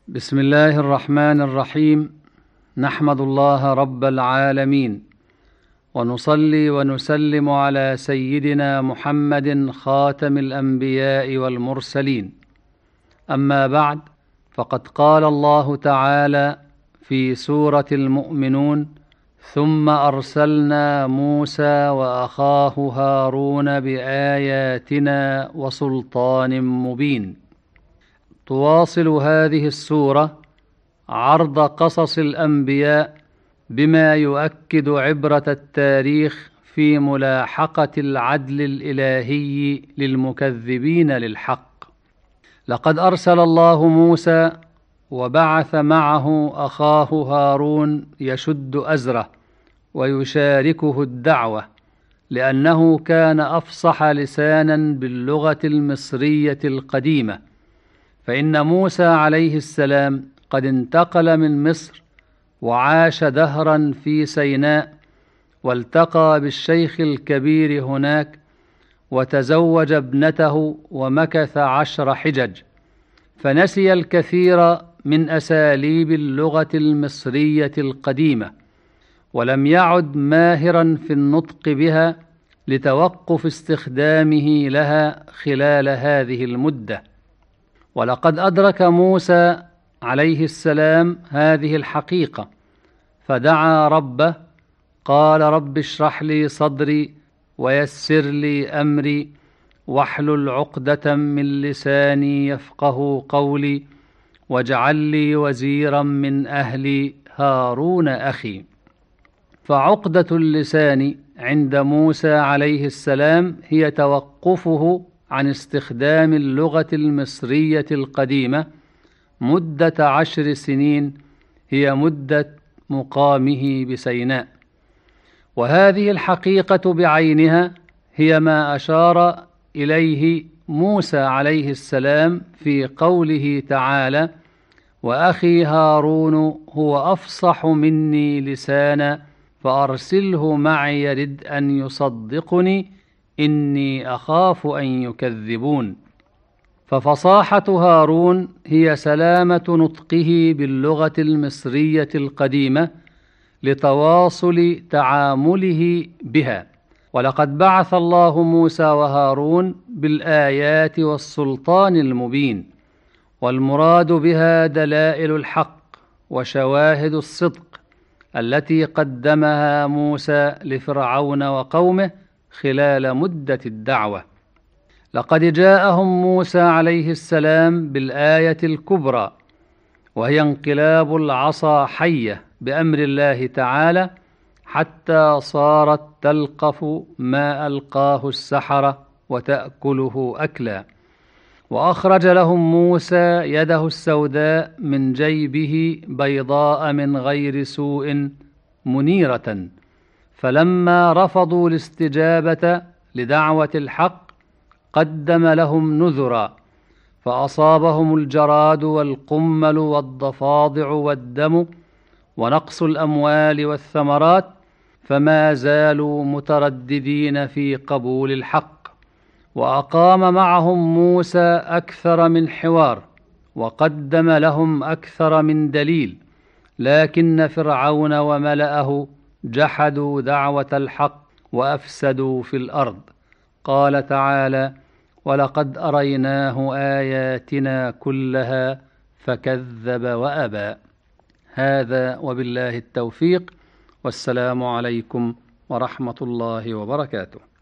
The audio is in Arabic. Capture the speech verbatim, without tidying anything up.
بسم الله الرحمن الرحيم. نحمد الله رب العالمين، ونصلي ونسلم على سيدنا محمد خاتم الأنبياء والمرسلين. أما بعد، فقد قال الله تعالى في سورة المؤمنون: ثم أرسلنا موسى وأخاه هارون بآياتنا وسلطان مبين. تواصل هذه السورة عرض قصص الأنبياء بما يؤكد عبرة التاريخ في ملاحقة العدل الإلهي للمكذبين للحق. لقد أرسل الله موسى وبعث معه أخاه هارون يشد أزره ويشاركه الدعوة، لأنه كان أفصح لسانا باللغة المصرية القديمة. فإن موسى عليه السلام قد انتقل من مصر وعاش دهرا في سيناء، والتقى بالشيخ الكبير هناك وتزوج ابنته ومكث عشر حجج، فنسي الكثير من أساليب اللغة المصرية القديمة، ولم يعد ماهرا في النطق بها لتوقف استخدامه لها خلال هذه المدة. ولقد أدرك موسى عليه السلام هذه الحقيقة، فدعا ربه قال: رب اشرح لي صدري ويسر لي أمري واحلل عقدة من لساني يفقه قولي واجعل لي وزيرا من أهلي هارون أخي. فعقدة اللسان عند موسى عليه السلام هي توقفه عن استخدام اللغة المصرية القديمة مدة عشر سنين، هي مدة مقامه بسيناء. وهذه الحقيقة بعينها هي ما أشار إليه موسى عليه السلام في قوله تعالى: وأخي هارون هو أفصح مني لسانا فأرسله معي يرد أن يصدقني إني أخاف أن يكذبون. ففصاحة هارون هي سلامة نطقه باللغة المصرية القديمة لتواصل تعامله بها. ولقد بعث الله موسى وهارون بالآيات والسلطان المبين، والمراد بها دلائل الحق وشواهد الصدق التي قدمها موسى لفرعون وقومه خلال مدة الدعوة. لقد جاءهم موسى عليه السلام بالآية الكبرى، وهي انقلاب العصا حية بأمر الله تعالى حتى صارت تلقف ما ألقاه السحرة وتأكله أكلا. وأخرج لهم موسى يده السوداء من جيبه بيضاء من غير سوء منيرة، فلما رفضوا الاستجابة لدعوة الحق قدم لهم نذرا، فأصابهم الجراد والقمل والضفادع والدم ونقص الأموال والثمرات، فما زالوا مترددين في قبول الحق. وأقام معهم موسى أكثر من حوار، وقدم لهم أكثر من دليل، لكن فرعون وملأه جحدوا دعوة الحق وأفسدوا في الأرض. قال تعالى: ولقد أريناه آياتنا كلها فكذب وأبى. هذا وبالله التوفيق، والسلام عليكم ورحمة الله وبركاته.